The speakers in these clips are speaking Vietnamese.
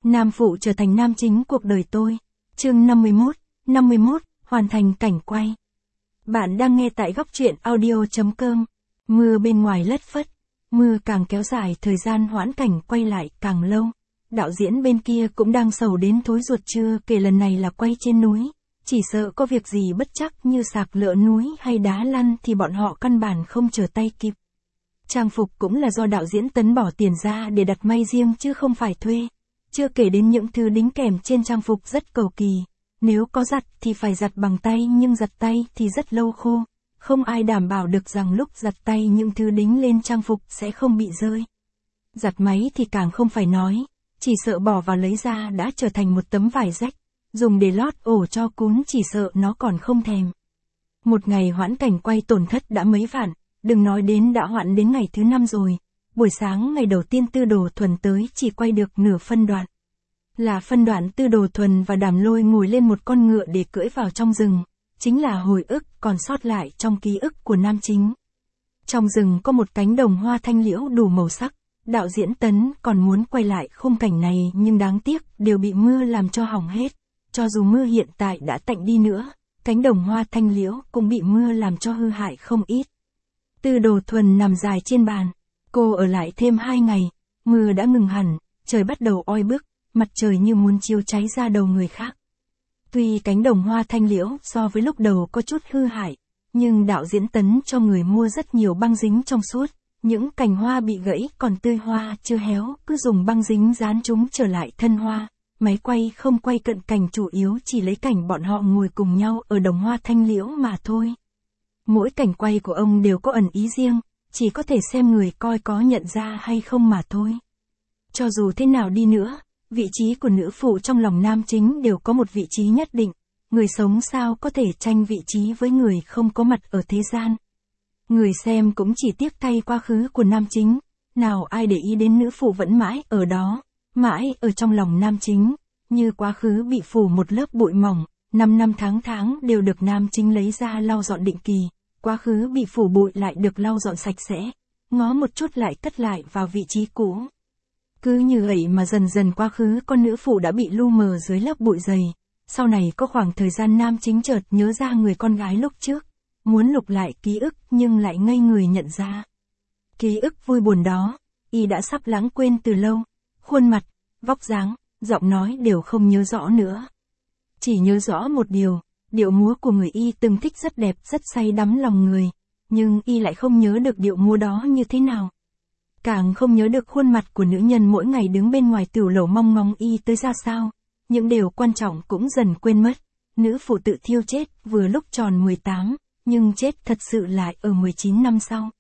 Nam phụ trở thành nam chính cuộc đời tôi. Chương 51, hoàn thành cảnh quay. Bạn đang nghe tại góc truyện audio.com. Mưa bên ngoài lất phất, mưa càng kéo dài thời gian hoãn cảnh quay lại càng lâu. Đạo diễn bên kia cũng đang sầu đến thối ruột, chưa kể lần này là quay trên núi. Chỉ sợ có việc gì bất trắc như sạc lỡ núi hay đá lăn thì bọn họ căn bản không trở tay kịp. Trang phục cũng là do đạo diễn Tấn bỏ tiền ra để đặt may riêng chứ không phải thuê. Chưa kể đến những thứ đính kèm trên trang phục rất cầu kỳ. Nếu có giặt thì phải giặt bằng tay, nhưng giặt tay thì rất lâu khô. Không ai đảm bảo được rằng lúc giặt tay những thứ đính lên trang phục sẽ không bị rơi. Giặt máy thì càng không phải nói. Chỉ sợ bỏ vào lấy ra đã trở thành một tấm vải rách. Dùng để lót ổ cho cún chỉ sợ nó còn không thèm. Một ngày hoãn cảnh quay tổn thất đã mấy vạn. Đừng nói đến đã hoãn đến ngày thứ 5 rồi. Buổi sáng ngày đầu tiên Tư Đồ Thuần tới chỉ quay được nửa phân đoạn. Là phân đoạn Tư Đồ Thuần và Đàm Lôi ngồi lên một con ngựa để cưỡi vào trong rừng. Chính là hồi ức còn sót lại trong ký ức của nam chính. Trong rừng có một cánh đồng hoa thanh liễu đủ màu sắc. Đạo diễn Tấn còn muốn quay lại khung cảnh này nhưng đáng tiếc đều bị mưa làm cho hỏng hết. Cho dù mưa hiện tại đã tạnh đi nữa, cánh đồng hoa thanh liễu cũng bị mưa làm cho hư hại không ít. Tư Đồ Thuần nằm dài trên bàn. Cô ở lại thêm 2 ngày, mưa đã ngừng hẳn, trời bắt đầu oi bức, mặt trời như muốn chiếu cháy ra đầu người khác. Tuy cánh đồng hoa thanh liễu so với lúc đầu có chút hư hại, nhưng đạo diễn Tấn cho người mua rất nhiều băng dính trong suốt. Những cành hoa bị gãy còn tươi hoa chưa héo, cứ dùng băng dính dán chúng trở lại thân hoa. Máy quay không quay cận cảnh, chủ yếu chỉ lấy cảnh bọn họ ngồi cùng nhau ở đồng hoa thanh liễu mà thôi. Mỗi cảnh quay của ông đều có ẩn ý riêng, chỉ có thể xem người coi có nhận ra hay không mà thôi. Cho dù thế nào đi nữa, vị trí của nữ phụ trong lòng nam chính đều có một vị trí nhất định. Người sống sao có thể tranh vị trí với người không có mặt ở thế gian. Người xem cũng chỉ tiếc thay quá khứ của nam chính, nào ai để ý đến nữ phụ vẫn mãi ở đó, mãi ở trong lòng nam chính, như quá khứ bị phủ một lớp bụi mỏng, 5 năm tháng đều được nam chính lấy ra lau dọn định kỳ, quá khứ bị phủ bụi lại được lau dọn sạch sẽ, ngó một chút lại cất lại vào vị trí cũ. Cứ như vậy mà dần dần quá khứ con nữ phụ đã bị lu mờ dưới lớp bụi dày, sau này có khoảng thời gian nam chính chợt nhớ ra người con gái lúc trước. Muốn lục lại ký ức nhưng lại ngây người nhận ra. Ký ức vui buồn đó, y đã sắp lãng quên từ lâu. Khuôn mặt, vóc dáng, giọng nói đều không nhớ rõ nữa. Chỉ nhớ rõ một điều, điệu múa của người y từng thích rất đẹp, rất say đắm lòng người. Nhưng y lại không nhớ được điệu múa đó như thế nào. Càng không nhớ được khuôn mặt của nữ nhân mỗi ngày đứng bên ngoài tiểu lầu mong ngóng y tới ra sao. Những điều quan trọng cũng dần quên mất. Nữ phụ tự thiêu chết vừa lúc tròn 18. Nhưng chết thật sự lại ở 19 năm sau.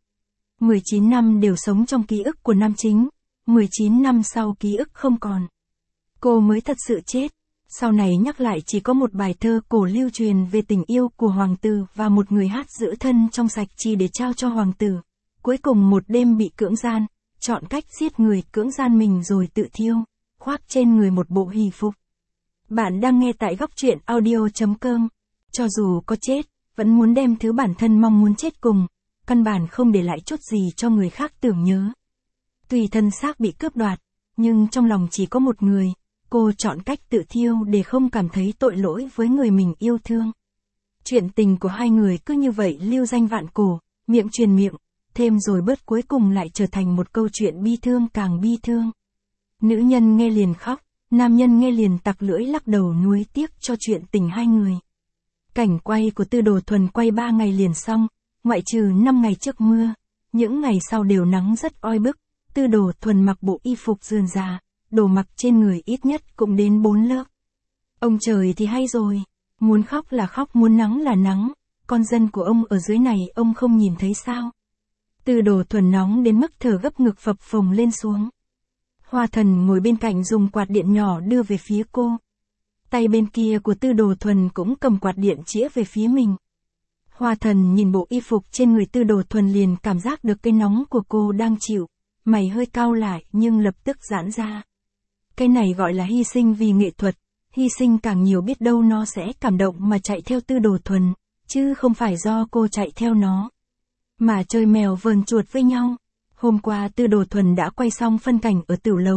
19 năm đều sống trong ký ức của nam chính, 19 năm sau ký ức không còn. Cô mới thật sự chết. Sau này nhắc lại chỉ có một bài thơ cổ lưu truyền về tình yêu của hoàng tử và một người hát giữ thân trong sạch chỉ để trao cho hoàng tử. Cuối cùng một đêm bị cưỡng gian, chọn cách giết người cưỡng gian mình rồi tự thiêu, khoác trên người một bộ hỷ phục. Bạn đang nghe tại góc truyện audio.com. Cho dù có chết, vẫn muốn đem thứ bản thân mong muốn chết cùng, căn bản không để lại chút gì cho người khác tưởng nhớ. Tuy thân xác bị cướp đoạt, nhưng trong lòng chỉ có một người, cô chọn cách tự thiêu để không cảm thấy tội lỗi với người mình yêu thương. Chuyện tình của hai người cứ như vậy lưu danh vạn cổ, miệng truyền miệng, thêm rồi bớt cuối cùng lại trở thành một câu chuyện bi thương càng bi thương. Nữ nhân nghe liền khóc, nam nhân nghe liền tặc lưỡi lắc đầu nuối tiếc cho chuyện tình hai người. Cảnh quay của Tư Đồ Thuần quay 3 ngày liền xong, ngoại trừ 5 ngày trước mưa. Những ngày sau đều nắng rất oi bức. Tư Đồ Thuần mặc bộ y phục rườm rà, đồ mặc trên người ít nhất cũng đến 4 lớp. Ông trời thì hay rồi, muốn khóc là khóc, muốn nắng là nắng, con dân của ông ở dưới này ông không nhìn thấy sao. Tư Đồ Thuần nóng đến mức thở gấp ngực phập phồng lên xuống. Hoa Thần ngồi bên cạnh dùng quạt điện nhỏ đưa về phía cô. Tay bên kia của Tư Đồ Thuần cũng cầm quạt điện chĩa về phía mình. Hoa Thần nhìn bộ y phục trên người Tư Đồ Thuần liền cảm giác được cái nóng của cô đang chịu. Mày hơi cau lại nhưng lập tức giãn ra. Cái này gọi là hy sinh vì nghệ thuật. Hy sinh càng nhiều biết đâu nó sẽ cảm động mà chạy theo Tư Đồ Thuần. Chứ không phải do cô chạy theo nó. Mà chơi mèo vờn chuột với nhau. Hôm qua Tư Đồ Thuần đã quay xong phân cảnh ở tiểu lầu.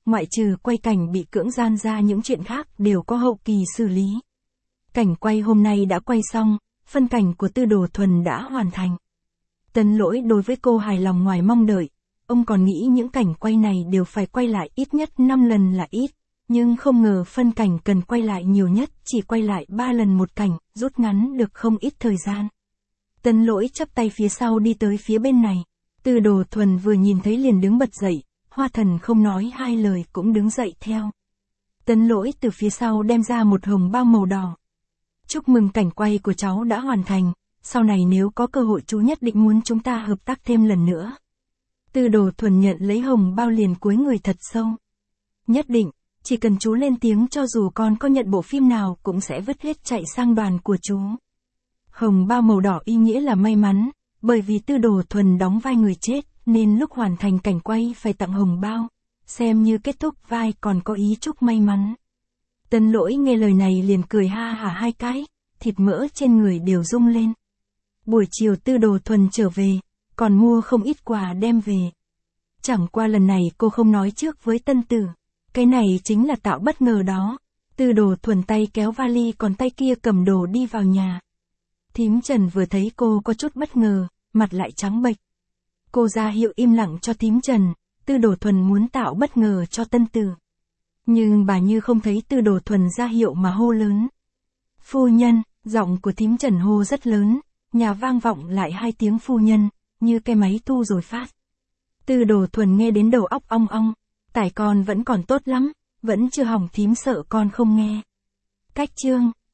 ngoại trừ quay cảnh bị cưỡng gian ra những chuyện khác đều có hậu kỳ xử lý. Cảnh quay hôm nay đã quay xong, phân cảnh của Tư Đồ Thuần đã hoàn thành. Tấn Lỗi đối với cô hài lòng ngoài mong đợi, ông còn nghĩ những cảnh quay này đều phải quay lại ít nhất 5 lần là ít, nhưng không ngờ phân cảnh cần quay lại nhiều nhất chỉ quay lại 3 lần một cảnh, rút ngắn được không ít thời gian. Tấn Lỗi chắp tay phía sau đi tới phía bên này, Tư Đồ Thuần vừa nhìn thấy liền đứng bật dậy, Hoa Thần không nói hai lời cũng đứng dậy theo. Tấn Lỗi từ phía sau đem ra một hồng bao màu đỏ. Chúc mừng cảnh quay của cháu đã hoàn thành, sau này nếu có cơ hội chú nhất định muốn chúng ta hợp tác thêm lần nữa. Tư Đồ Thuần nhận lấy hồng bao liền cúi người thật sâu. Nhất định, chỉ cần chú lên tiếng cho dù con có nhận bộ phim nào cũng sẽ vứt hết chạy sang đoàn của chú. Hồng bao màu đỏ ý nghĩa là may mắn, bởi vì Tư Đồ Thuần đóng vai người chết, nên lúc hoàn thành cảnh quay phải tặng hồng bao, xem như kết thúc vai còn có ý chúc may mắn. Tấn Lỗi nghe lời này liền cười ha hả hai cái, thịt mỡ trên người đều rung lên. Buổi chiều Tư Đồ Thuần trở về, còn mua không ít quà đem về. Chẳng qua lần này cô không nói trước với Tân Tử, cái này chính là tạo bất ngờ đó. Tư Đồ Thuần tay kéo vali còn tay kia cầm đồ đi vào nhà. Thím Trần vừa thấy cô có chút bất ngờ, mặt lại trắng bệch. Cô ra hiệu im lặng cho thím Trần, Tư Đồ Thuần muốn tạo bất ngờ cho Tân Tử. Nhưng bà như không thấy Tư Đồ Thuần ra hiệu mà hô lớn. Phu nhân, giọng của thím Trần hô rất lớn, nhà vang vọng lại hai tiếng phu nhân, như cái máy thu rồi phát. Tư Đồ Thuần nghe đến đầu óc ong ong, tải con vẫn còn tốt lắm, vẫn chưa hỏng thím sợ con không nghe. Cách chương